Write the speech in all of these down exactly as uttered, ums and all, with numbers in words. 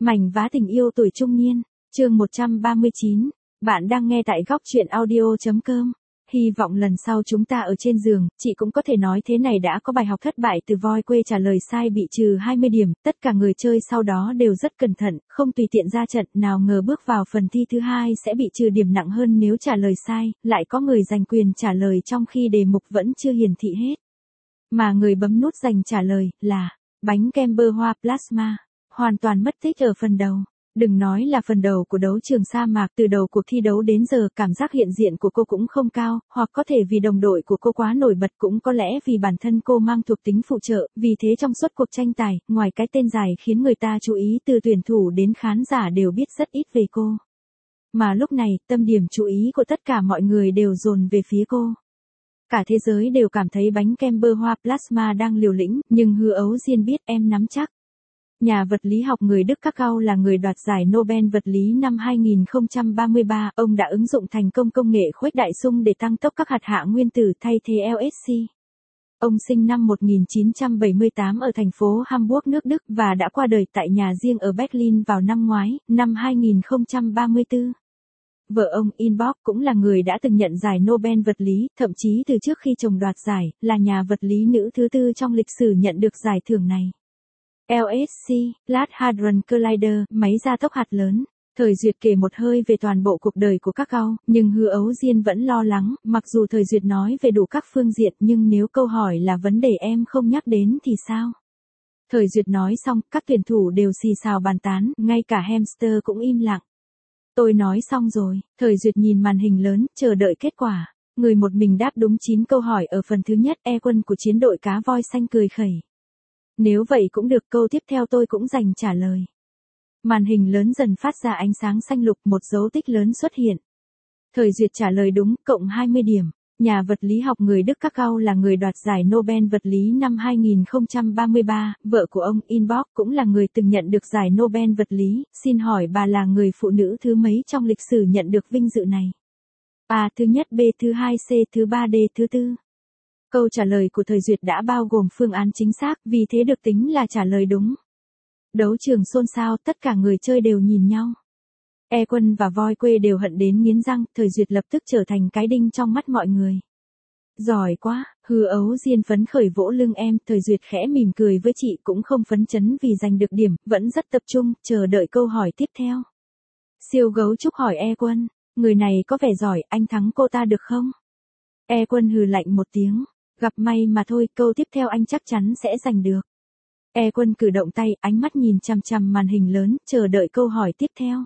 Mảnh vá tình yêu tuổi trung niên, chương một trăm ba mươi chín. Bạn đang nghe tại góc truyện audio chấm com. Hy vọng lần sau chúng ta ở trên giường, chị cũng có thể nói thế này đã có bài học thất bại từ voi quê trả lời sai bị trừ hai mươi điểm, tất cả người chơi sau đó đều rất cẩn thận, không tùy tiện ra trận, nào ngờ bước vào phần thi thứ hai sẽ bị trừ điểm nặng hơn nếu trả lời sai, lại có người giành quyền trả lời trong khi đề mục vẫn chưa hiển thị hết. Mà người bấm nút giành trả lời là bánh kem bơ hoa plasma, hoàn toàn mất tích ở phần đầu. Đừng nói là phần đầu của đấu trường sa mạc, từ đầu cuộc thi đấu đến giờ cảm giác hiện diện của cô cũng không cao, hoặc có thể vì đồng đội của cô quá nổi bật, cũng có lẽ vì bản thân cô mang thuộc tính phụ trợ, vì thế trong suốt cuộc tranh tài, ngoài cái tên dài khiến người ta chú ý, từ tuyển thủ đến khán giả đều biết rất ít về cô. Mà lúc này, tâm điểm chú ý của tất cả mọi người đều dồn về phía cô. Cả thế giới đều cảm thấy bánh kem bơ hoa plasma đang liều lĩnh, nhưng Hứa Ấu Diên biết em nắm chắc. Nhà vật lý học người Đức Kakao là người đoạt giải Nobel vật lý năm hai nghìn không trăm ba mươi ba, ông đã ứng dụng thành công công nghệ khuếch đại xung để tăng tốc các hạt hạ nguyên tử thay thế lờ ét xê. Ông sinh năm một nghìn chín trăm bảy mươi tám ở thành phố Hamburg nước Đức và đã qua đời tại nhà riêng ở Berlin vào năm ngoái, năm hai nghìn không trăm ba mươi tư. Vợ ông Inbox cũng là người đã từng nhận giải Nobel vật lý, thậm chí từ trước khi chồng đoạt giải, là nhà vật lý nữ thứ tư trong lịch sử nhận được giải thưởng này. lờ ét xê, Large Hadron Collider, máy gia tốc hạt lớn. Thời Duyệt kể một hơi về toàn bộ cuộc đời của Kakao, nhưng Hứa Ấu Diên vẫn lo lắng, mặc dù Thời Duyệt nói về đủ các phương diện, nhưng nếu câu hỏi là vấn đề em không nhắc đến thì sao? Thời Duyệt nói xong, các tuyển thủ đều xì xào bàn tán, ngay cả hamster cũng im lặng. Tôi nói xong rồi, Thời Duyệt nhìn màn hình lớn, chờ đợi kết quả. Người một mình đáp đúng chín câu hỏi ở phần thứ nhất, E Quân của chiến đội cá voi xanh cười khẩy. Nếu vậy cũng được, câu tiếp theo tôi cũng dành trả lời. Màn hình lớn dần phát ra ánh sáng xanh lục, một dấu tích lớn xuất hiện. Thời Duyệt trả lời đúng, cộng hai mươi điểm. Nhà vật lý học người Đức Kakao là người đoạt giải Nobel vật lý năm hai nghìn không trăm ba mươi ba, vợ của ông Inbox cũng là người từng nhận được giải Nobel vật lý, xin hỏi bà là người phụ nữ thứ mấy trong lịch sử nhận được vinh dự này? A thứ nhất, B thứ hai, C thứ ba, D thứ tư. Câu trả lời của Thời Duyệt đã bao gồm phương án chính xác, vì thế được tính là trả lời đúng. Đấu trường xôn xao, tất cả người chơi đều nhìn nhau. E Quân và voi quê đều hận đến nghiến răng, Thời Duyệt lập tức trở thành cái đinh trong mắt mọi người. Giỏi quá, Hứa Ấu Diên phấn khởi vỗ lưng em, Thời Duyệt khẽ mỉm cười với chị, cũng không phấn chấn vì giành được điểm, vẫn rất tập trung, chờ đợi câu hỏi tiếp theo. Siêu gấu trúc hỏi E Quân, người này có vẻ giỏi, anh thắng cô ta được không? E Quân hừ lạnh một tiếng, gặp may mà thôi, câu tiếp theo anh chắc chắn sẽ giành được. E Quân cử động tay, ánh mắt nhìn chằm chằm màn hình lớn, chờ đợi câu hỏi tiếp theo.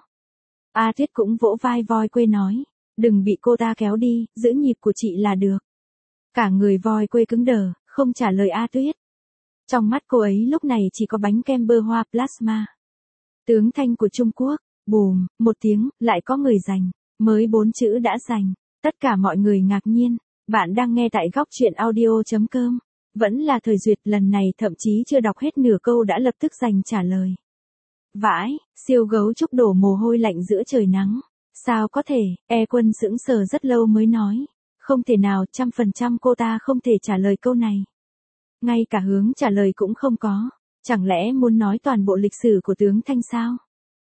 A Tuyết cũng vỗ vai voi quê nói, đừng bị cô ta kéo đi, giữ nhịp của chị là được. Cả người voi quê cứng đờ, không trả lời A Tuyết. Trong mắt cô ấy lúc này chỉ có bánh kem bơ hoa plasma. Tướng thanh của Trung Quốc, bùm, một tiếng, lại có người giành, mới bốn chữ đã giành, tất cả mọi người ngạc nhiên. Bạn đang nghe tại góc truyện audio chấm com. Vẫn là Thời Duyệt, lần này thậm chí chưa đọc hết nửa câu đã lập tức giành trả lời. Vãi, siêu gấu trúc đổ mồ hôi lạnh giữa trời nắng. Sao có thể, E Quân sững sờ rất lâu mới nói. Không thể nào, trăm phần trăm cô ta không thể trả lời câu này. Ngay cả hướng trả lời cũng không có. Chẳng lẽ muốn nói toàn bộ lịch sử của tướng Thanh sao?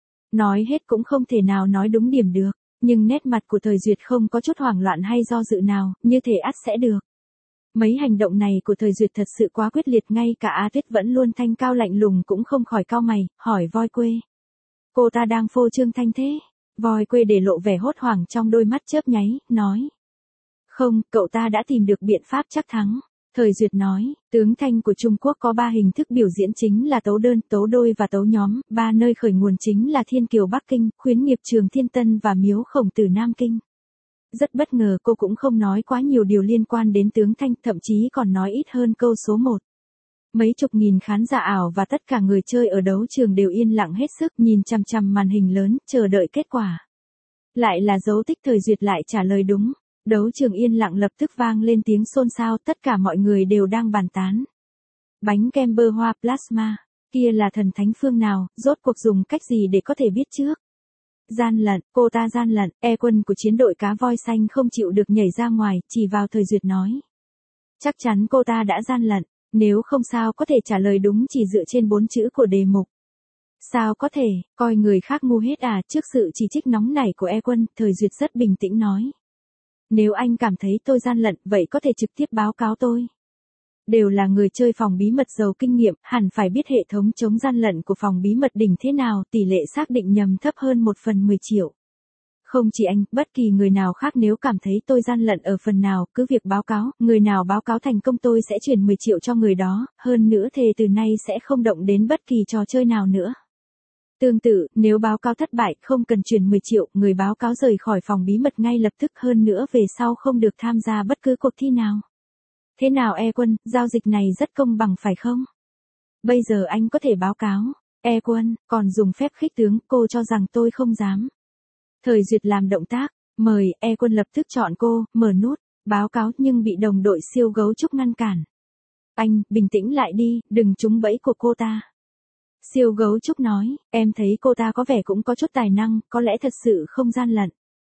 Nói hết cũng không thể nào nói đúng điểm được. Nhưng nét mặt của Thời Duyệt không có chút hoảng loạn hay do dự nào, như thể ắt sẽ được. Mấy hành động này của Thời Duyệt thật sự quá quyết liệt, ngay cả A Tuyết vẫn luôn thanh cao lạnh lùng cũng không khỏi cau mày, hỏi voi quê. Cô ta đang phô trương thanh thế? Voi quê để lộ vẻ hốt hoảng trong đôi mắt chớp nháy, nói. Không, cậu ta đã tìm được biện pháp chắc thắng. Thời Duyệt nói, tướng thanh của Trung Quốc có ba hình thức biểu diễn chính là tấu đơn, tấu đôi và tấu nhóm, ba nơi khởi nguồn chính là Thiên Kiều Bắc Kinh, Khuyến Nghiệp Trường Thiên Tân và Miếu Khổng Tử Nam Kinh. Rất bất ngờ cô cũng không nói quá nhiều điều liên quan đến tướng thanh, thậm chí còn nói ít hơn câu số một. Mấy chục nghìn khán giả ảo và tất cả người chơi ở đấu trường đều yên lặng hết sức, nhìn chằm chằm màn hình lớn, chờ đợi kết quả. Lại là dấu tích, Thời Duyệt lại trả lời đúng. Đấu trường yên lặng, lập tức vang lên tiếng xôn xao, tất cả mọi người đều đang bàn tán. Bánh kem bơ hoa plasma, kia là thần thánh phương nào, rốt cuộc dùng cách gì để có thể biết trước? Gian lận, cô ta gian lận, E Quân của chiến đội cá voi xanh không chịu được nhảy ra ngoài, chỉ vào Thời Duyệt nói. Chắc chắn cô ta đã gian lận, nếu không sao có thể trả lời đúng chỉ dựa trên bốn chữ của đề mục. Sao có thể, coi người khác ngu hết à? Trước sự chỉ trích nóng nảy của E Quân, Thời Duyệt rất bình tĩnh nói. Nếu anh cảm thấy tôi gian lận, vậy có thể trực tiếp báo cáo tôi. Đều là người chơi phòng bí mật giàu kinh nghiệm, hẳn phải biết hệ thống chống gian lận của phòng bí mật đỉnh thế nào, tỷ lệ xác định nhầm thấp hơn một phần mười triệu. Không chỉ anh, bất kỳ người nào khác nếu cảm thấy tôi gian lận ở phần nào, cứ việc báo cáo, người nào báo cáo thành công tôi sẽ chuyển mười triệu cho người đó, hơn nữa thề từ nay sẽ không động đến bất kỳ trò chơi nào nữa. Tương tự, nếu báo cáo thất bại, không cần chuyển mười triệu, người báo cáo rời khỏi phòng bí mật ngay lập tức, hơn nữa về sau không được tham gia bất cứ cuộc thi nào. Thế nào E Quân, giao dịch này rất công bằng phải không? Bây giờ anh có thể báo cáo. E Quân, còn dùng phép khích tướng, cô cho rằng tôi không dám. Thời Duyệt làm động tác, mời, E Quân lập tức chọn cô, mở nút, báo cáo nhưng bị đồng đội siêu gấu trúc ngăn cản. Anh, bình tĩnh lại đi, đừng trúng bẫy của cô ta. Siêu gấu trúc nói, em thấy cô ta có vẻ cũng có chút tài năng, có lẽ thật sự không gian lận.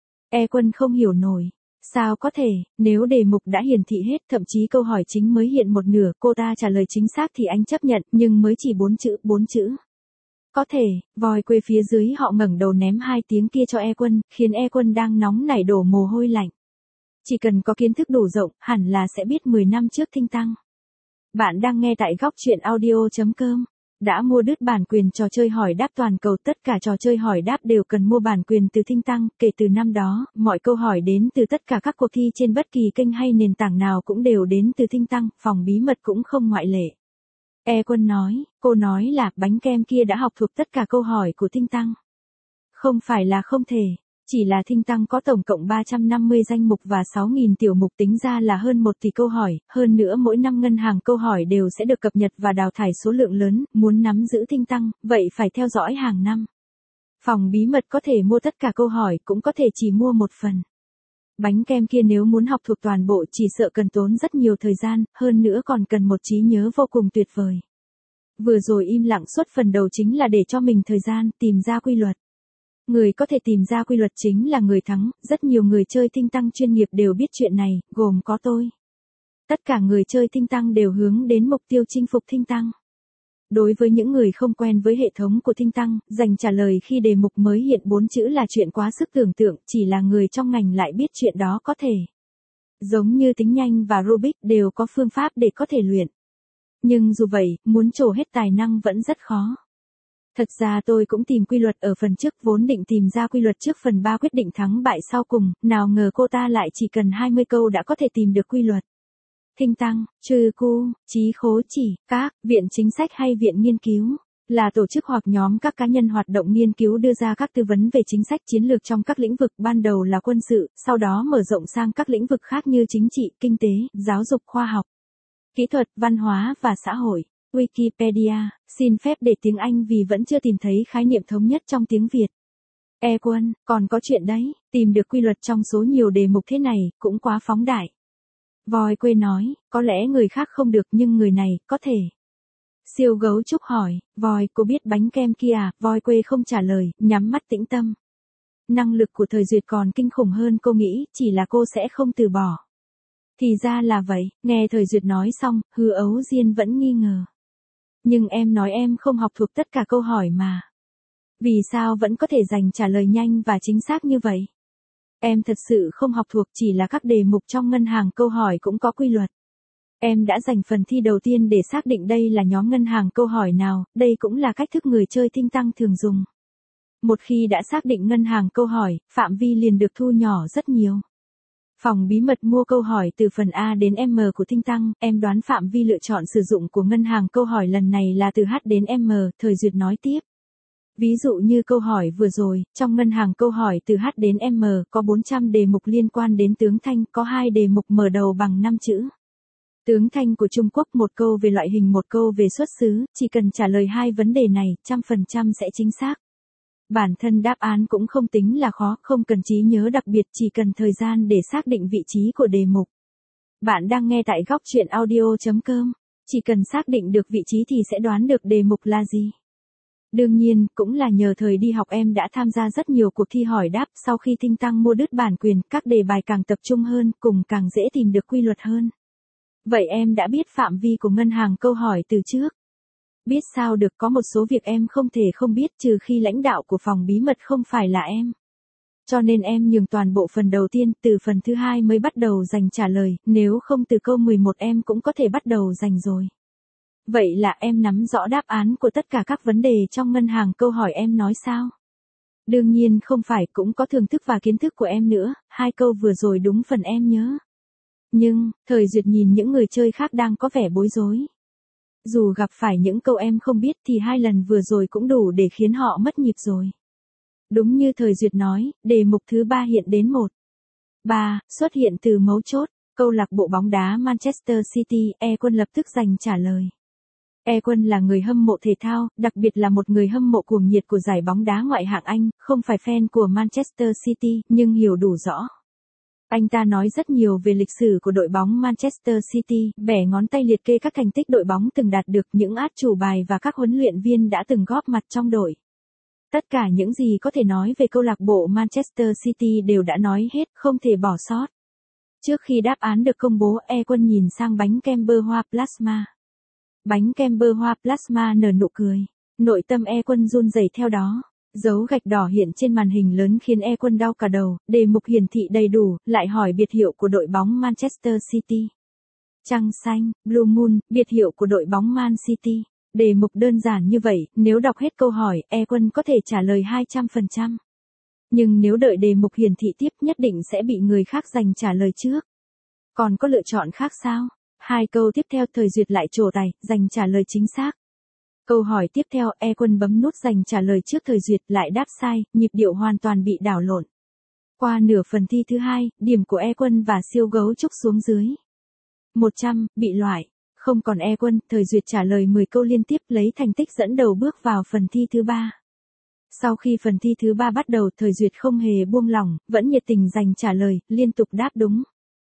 E Quân không hiểu nổi. Sao có thể, nếu đề mục đã hiển thị hết, thậm chí câu hỏi chính mới hiện một nửa, cô ta trả lời chính xác thì anh chấp nhận, nhưng mới chỉ bốn chữ, bốn chữ. Có thể, vòi quê phía dưới họ ngẩng đầu ném hai tiếng kia cho E Quân, khiến E Quân đang nóng nảy đổ mồ hôi lạnh. Chỉ cần có kiến thức đủ rộng, hẳn là sẽ biết mười năm trước Thinh Tăng. Bạn đang nghe tại góc truyện audio chấm com. Đã mua đứt bản quyền trò chơi hỏi đáp toàn cầu, tất cả trò chơi hỏi đáp đều cần mua bản quyền từ Thinh Tăng, kể từ năm đó, mọi câu hỏi đến từ tất cả các cuộc thi trên bất kỳ kênh hay nền tảng nào cũng đều đến từ Thinh Tăng, phòng bí mật cũng không ngoại lệ. E Quân nói, cô nói là bánh kem kia đã học thuộc tất cả câu hỏi của Thinh Tăng. Không phải là không thể, chỉ là Thinh Tăng có tổng cộng ba trăm năm mươi danh mục và sáu nghìn tiểu mục, tính ra là hơn một tỷ câu hỏi, hơn nữa mỗi năm ngân hàng câu hỏi đều sẽ được cập nhật và đào thải số lượng lớn, muốn nắm giữ Thinh Tăng, vậy phải theo dõi hàng năm. Phòng bí mật có thể mua tất cả câu hỏi, cũng có thể chỉ mua một phần. Bánh kem kia nếu muốn học thuộc toàn bộ chỉ sợ cần tốn rất nhiều thời gian, hơn nữa còn cần một trí nhớ vô cùng tuyệt vời. Vừa rồi im lặng suốt phần đầu chính là để cho mình thời gian tìm ra quy luật. Người có thể tìm ra quy luật chính là người thắng, rất nhiều người chơi Thinh Tăng chuyên nghiệp đều biết chuyện này, gồm có tôi. Tất cả người chơi Thinh Tăng đều hướng đến mục tiêu chinh phục Thinh Tăng. Đối với những người không quen với hệ thống của Thinh Tăng, dành trả lời khi đề mục mới hiện bốn chữ là chuyện quá sức tưởng tượng, chỉ là người trong ngành lại biết chuyện đó có thể. Giống như tính nhanh và Rubik đều có phương pháp để có thể luyện. Nhưng dù vậy, muốn trổ hết tài năng vẫn rất khó. Thật ra tôi cũng tìm quy luật ở phần trước, vốn định tìm ra quy luật trước phần ba quyết định thắng bại sau cùng, nào ngờ cô ta lại chỉ cần hai mươi câu đã có thể tìm được quy luật. Thinh Tăng, Trừ Cu, Chí Khố Chỉ, các viện chính sách hay viện nghiên cứu là tổ chức hoặc nhóm các cá nhân hoạt động nghiên cứu đưa ra các tư vấn về chính sách chiến lược trong các lĩnh vực, ban đầu là quân sự, sau đó mở rộng sang các lĩnh vực khác như chính trị, kinh tế, giáo dục, khoa học, kỹ thuật, văn hóa và xã hội. Wikipedia, xin phép để tiếng Anh vì vẫn chưa tìm thấy khái niệm thống nhất trong tiếng Việt. E Quân, còn có chuyện đấy, tìm được quy luật trong số nhiều đề mục thế này, cũng quá phóng đại. Voi quê nói, có lẽ người khác không được nhưng người này, có thể. Siêu gấu trúc hỏi, Voi, cô biết bánh kem kia à? Voi quê không trả lời, nhắm mắt tĩnh tâm. Năng lực của Thời Duyệt còn kinh khủng hơn cô nghĩ, chỉ là cô sẽ không từ bỏ. Thì ra là vậy, nghe Thời Duyệt nói xong, Hứa Ấu Diên vẫn nghi ngờ. Nhưng em nói em không học thuộc tất cả câu hỏi mà. Vì sao vẫn có thể dành trả lời nhanh và chính xác như vậy? Em thật sự không học thuộc, chỉ là các đề mục trong ngân hàng câu hỏi cũng có quy luật. Em đã dành phần thi đầu tiên để xác định đây là nhóm ngân hàng câu hỏi nào, đây cũng là cách thức người chơi Thinh Tăng thường dùng. Một khi đã xác định ngân hàng câu hỏi, phạm vi liền được thu nhỏ rất nhiều. Phòng bí mật mua câu hỏi từ phần A đến M của Thinh Tăng, em đoán phạm vi lựa chọn sử dụng của ngân hàng câu hỏi lần này là từ H đến M, Thời Duyệt nói tiếp. Ví dụ như câu hỏi vừa rồi, trong ngân hàng câu hỏi từ H đến M, có bốn trăm đề mục liên quan đến tướng Thanh, có hai đề mục mở đầu bằng năm chữ. Tướng Thanh của Trung Quốc một câu về loại hình một câu về xuất xứ, chỉ cần trả lời hai vấn đề này, trăm phần trăm sẽ chính xác. Bản thân đáp án cũng không tính là khó, không cần trí nhớ đặc biệt, chỉ cần thời gian để xác định vị trí của đề mục. Bạn đang nghe tại góc truyện audio chấm com, chỉ cần xác định được vị trí thì sẽ đoán được đề mục là gì. Đương nhiên, cũng là nhờ thời đi học em đã tham gia rất nhiều cuộc thi hỏi đáp, sau khi Thinh Tăng mua đứt bản quyền, các đề bài càng tập trung hơn, cùng càng dễ tìm được quy luật hơn. Vậy em đã biết phạm vi của ngân hàng câu hỏi từ trước. Biết sao được, có một số việc em không thể không biết trừ khi lãnh đạo của phòng bí mật không phải là em. Cho nên em nhường toàn bộ phần đầu tiên, từ phần thứ hai mới bắt đầu dành trả lời, nếu không từ câu mười một em cũng có thể bắt đầu dành rồi. Vậy là em nắm rõ đáp án của tất cả các vấn đề trong ngân hàng, câu hỏi em nói sao? Đương nhiên không phải, cũng có thưởng thức và kiến thức của em nữa, hai câu vừa rồi đúng phần em nhớ. Nhưng, Thời Duyệt nhìn những người chơi khác đang có vẻ bối rối. Dù gặp phải những câu em không biết thì hai lần vừa rồi cũng đủ để khiến họ mất nhịp rồi. Đúng như Thời Duyệt nói, đề mục thứ ba hiện đến một. ba. Xuất hiện từ mấu chốt, câu lạc bộ bóng đá Manchester City, E Quân lập tức dành trả lời. E Quân là người hâm mộ thể thao, đặc biệt là một người hâm mộ cuồng nhiệt của giải bóng đá ngoại hạng Anh, không phải fan của Manchester City, nhưng hiểu đủ rõ. Anh ta nói rất nhiều về lịch sử của đội bóng Manchester City, bẻ ngón tay liệt kê các thành tích đội bóng từng đạt được, những át chủ bài và các huấn luyện viên đã từng góp mặt trong đội. Tất cả những gì có thể nói về câu lạc bộ Manchester City đều đã nói hết, không thể bỏ sót. Trước khi đáp án được công bố, E Quân nhìn sang bánh kem bơ hoa plasma. Bánh kem bơ hoa plasma nở nụ cười. Nội tâm E Quân run rẩy theo đó. Dấu gạch đỏ hiện trên màn hình lớn khiến E Quân đau cả đầu, đề mục hiển thị đầy đủ, lại hỏi biệt hiệu của đội bóng Manchester City. Trăng xanh, Blue Moon, biệt hiệu của đội bóng Man City. Đề mục đơn giản như vậy, nếu đọc hết câu hỏi, E Quân có thể trả lời hai trăm phần trăm. Nhưng nếu đợi đề mục hiển thị tiếp nhất định sẽ bị người khác giành trả lời trước. Còn có lựa chọn khác sao? Hai câu tiếp theo Thời Duyệt lại trổ tài, giành trả lời chính xác. Câu hỏi tiếp theo, E Quân bấm nút giành trả lời trước Thời Duyệt, lại đáp sai, nhịp điệu hoàn toàn bị đảo lộn. Qua nửa phần thi thứ hai, điểm của E Quân và siêu gấu trúc xuống dưới. một trăm, bị loại. Không còn E Quân, Thời Duyệt trả lời mười câu liên tiếp lấy thành tích dẫn đầu bước vào phần thi thứ ba. Sau khi phần thi thứ ba bắt đầu, Thời Duyệt không hề buông lỏng, vẫn nhiệt tình giành trả lời, liên tục đáp đúng.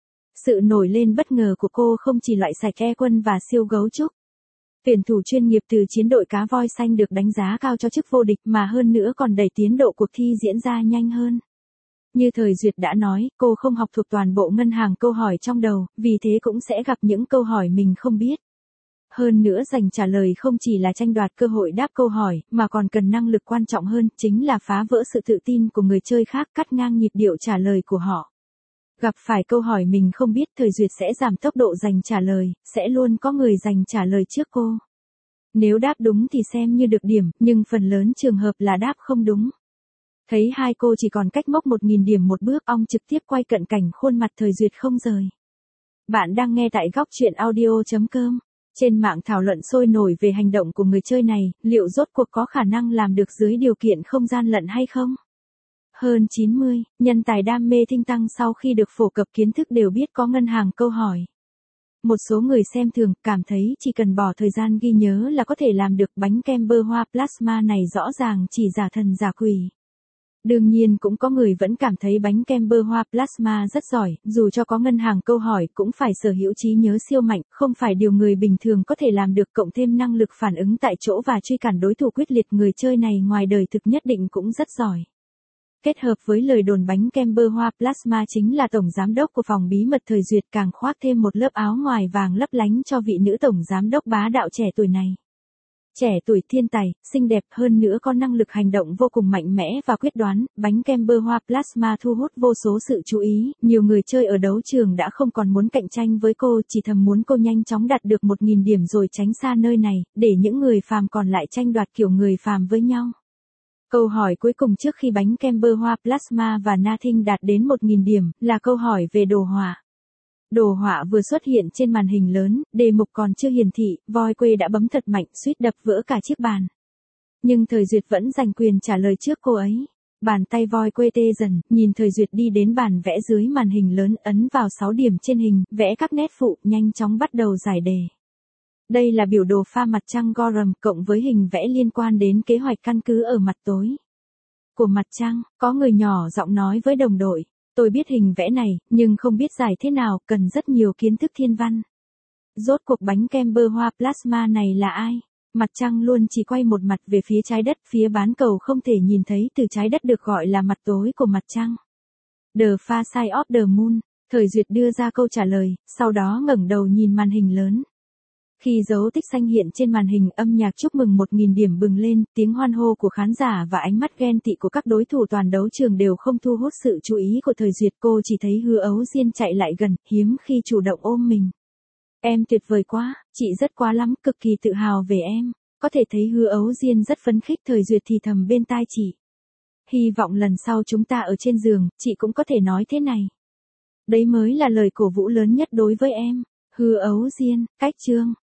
Sự nổi lên bất ngờ của cô không chỉ loại sạch E Quân và siêu gấu trúc. Tuyển thủ chuyên nghiệp từ chiến đội cá voi xanh được đánh giá cao cho chức vô địch mà hơn nữa còn đẩy tiến độ cuộc thi diễn ra nhanh hơn. Như Thời Duyệt đã nói, cô không học thuộc toàn bộ ngân hàng câu hỏi trong đầu, vì thế cũng sẽ gặp những câu hỏi mình không biết. Hơn nữa giành trả lời không chỉ là tranh đoạt cơ hội đáp câu hỏi, mà còn cần năng lực quan trọng hơn, chính là phá vỡ sự tự tin của người chơi khác, cắt ngang nhịp điệu trả lời của họ. Gặp phải câu hỏi mình không biết, Thời Duyệt sẽ giảm tốc độ giành trả lời, sẽ luôn có người giành trả lời trước cô. Nếu đáp đúng thì xem như được điểm, nhưng phần lớn trường hợp là đáp không đúng. Thấy hai cô chỉ còn cách mốc một nghìn điểm một bước, ong trực tiếp quay cận cảnh khuôn mặt Thời Duyệt không rời. Bạn đang nghe tại góc truyện audio chấm com. Trên mạng thảo luận sôi nổi về hành động của người chơi này, liệu rốt cuộc có khả năng làm được dưới điều kiện không gian lận hay không? Hơn chín mươi, nhân tài đam mê tinh tăng sau khi được phổ cập kiến thức đều biết có ngân hàng câu hỏi. Một số người xem thường, cảm thấy chỉ cần bỏ thời gian ghi nhớ là có thể làm được. Bánh kem bơ hoa plasma này rõ ràng chỉ giả thần giả quỷ. Đương nhiên cũng có người vẫn cảm thấy bánh kem bơ hoa plasma rất giỏi, dù cho có ngân hàng câu hỏi cũng phải sở hữu trí nhớ siêu mạnh, không phải điều người bình thường có thể làm được, cộng thêm năng lực phản ứng tại chỗ và truy cản đối thủ quyết liệt, người chơi này ngoài đời thực nhất định cũng rất giỏi. Kết hợp với lời đồn bánh kem bơ hoa plasma chính là tổng giám đốc của phòng bí mật Thời Duyệt, càng khoác thêm một lớp áo ngoài vàng lấp lánh cho vị nữ tổng giám đốc bá đạo trẻ tuổi này. Trẻ tuổi, thiên tài, xinh đẹp, hơn nữa có năng lực hành động vô cùng mạnh mẽ và quyết đoán, bánh kem bơ hoa plasma thu hút vô số sự chú ý, nhiều người chơi ở đấu trường đã không còn muốn cạnh tranh với cô, chỉ thầm muốn cô nhanh chóng đạt được một nghìn điểm rồi tránh xa nơi này, để những người phàm còn lại tranh đoạt kiểu người phàm với nhau. Câu hỏi cuối cùng trước khi bánh kem bơ hoa plasma và Nothing đạt đến một nghìn điểm, là câu hỏi về đồ họa. Đồ họa vừa xuất hiện trên màn hình lớn, đề mục còn chưa hiển thị, voi quê đã bấm thật mạnh, suýt đập vỡ cả chiếc bàn. Nhưng Thời Duyệt vẫn giành quyền trả lời trước cô ấy. Bàn tay voi quê tê dần, nhìn Thời Duyệt đi đến bàn vẽ dưới màn hình lớn, ấn vào sáu điểm trên hình, vẽ các nét phụ, nhanh chóng bắt đầu giải đề. Đây là biểu đồ pha mặt trăng Gorham cộng với hình vẽ liên quan đến kế hoạch căn cứ ở mặt tối của mặt trăng. Có người nhỏ giọng nói với đồng đội, tôi biết hình vẽ này, nhưng không biết giải thế nào, cần rất nhiều kiến thức thiên văn. Rốt cuộc bánh kem bơ hoa plasma này là ai? Mặt trăng luôn chỉ quay một mặt về phía trái đất, phía bán cầu không thể nhìn thấy từ trái đất được gọi là mặt tối của mặt trăng. The far side of the moon. Thời Duyệt đưa ra câu trả lời, sau đó ngẩng đầu nhìn màn hình lớn. Khi dấu tích xanh hiện trên màn hình, âm nhạc chúc mừng một nghìn điểm bừng lên, tiếng hoan hô của khán giả và ánh mắt ghen tị của các đối thủ toàn đấu trường đều không thu hút sự chú ý của Thời Duyệt. Cô chỉ thấy Hứa Ấu Diên chạy lại gần, hiếm khi chủ động ôm mình. Em tuyệt vời quá, chị rất quá lắm, cực kỳ tự hào về em. Có thể thấy Hứa Ấu Diên rất phấn khích. Thời Duyệt thì thầm bên tai chị. Hy vọng lần sau chúng ta ở trên giường, chị cũng có thể nói thế này. Đấy mới là lời cổ vũ lớn nhất đối với em. Hứa Ấu Diên, cách chương.